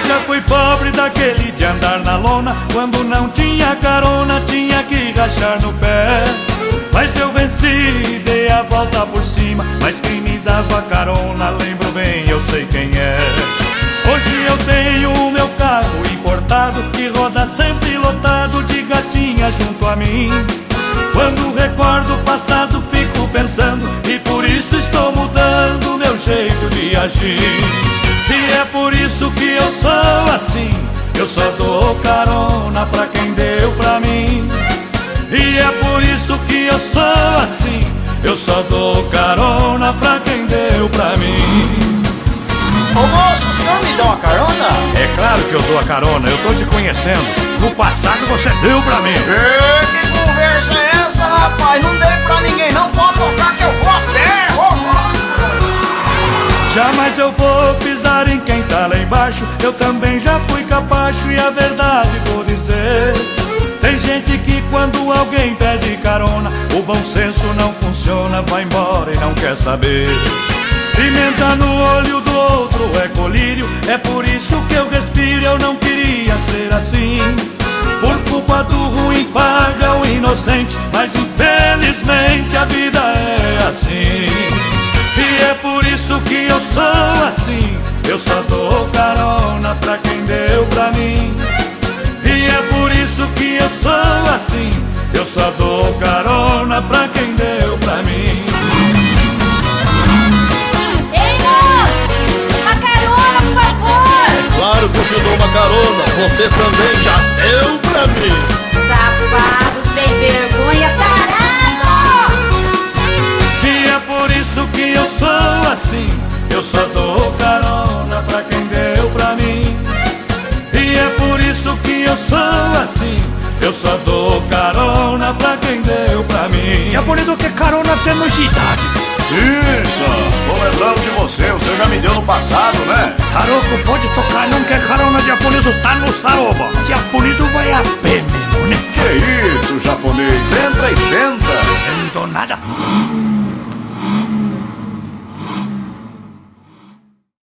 já fui pobre daquele de andar na lona, quando não tinha carona tinha que rachar no pé. Mas eu venci, dei a volta por cima, mas quem me dava carona, lembro bem, eu sei quem é. Hoje eu tenho o meu carro importado, que roda sempre lotado de gatinha junto a mim. Quando recordo o passado fico pensando, e por isso estou mudando meu jeito de agir. E é por isso que eu sou assim, eu só dou carona pra quem deu pra mim. E é por isso que eu sou assim, eu só dou carona pra quem deu pra mim. Ô moço, o senhor me deu uma carona? É claro que eu dou a carona, eu tô te conhecendo. No passado você deu pra mim. Que conversa é essa, rapaz? Não dei pra ninguém não, pode tocar que eu vou a pé. Jamais eu vou pisar em quem tá lá embaixo, eu também já fui capacho e a verdade vou dizer. Tem gente que quando alguém pede carona, o bom senso não funciona, vai embora e não quer saber. Pimenta no olho do outro é colírio, é por isso que eu respiro, eu não queria ser assim. Por culpa do ruim paga o inocente, mas infelizmente a vida é assim. E é por isso que eu sou assim, eu só dou carona pra quem deu pra mim. E é por isso que eu sou assim, eu só dou carona pra quem deu pra mim. Ei, moço! Uma carona, por favor! Claro que eu te dou uma carona, você também já deu pra mim. Safado, sem vergonha, tarado! E é por isso que eu sou assim, eu só dou carona pra quem deu pra mim. E é por isso que eu sou assim, eu só dou carona pra quem deu pra mim. É bonito que carona temos idade. Sim, Sam, tô lembrando de você já me deu no passado, né? Taroco pode tocar, não quer carona japonês, tá no saroba.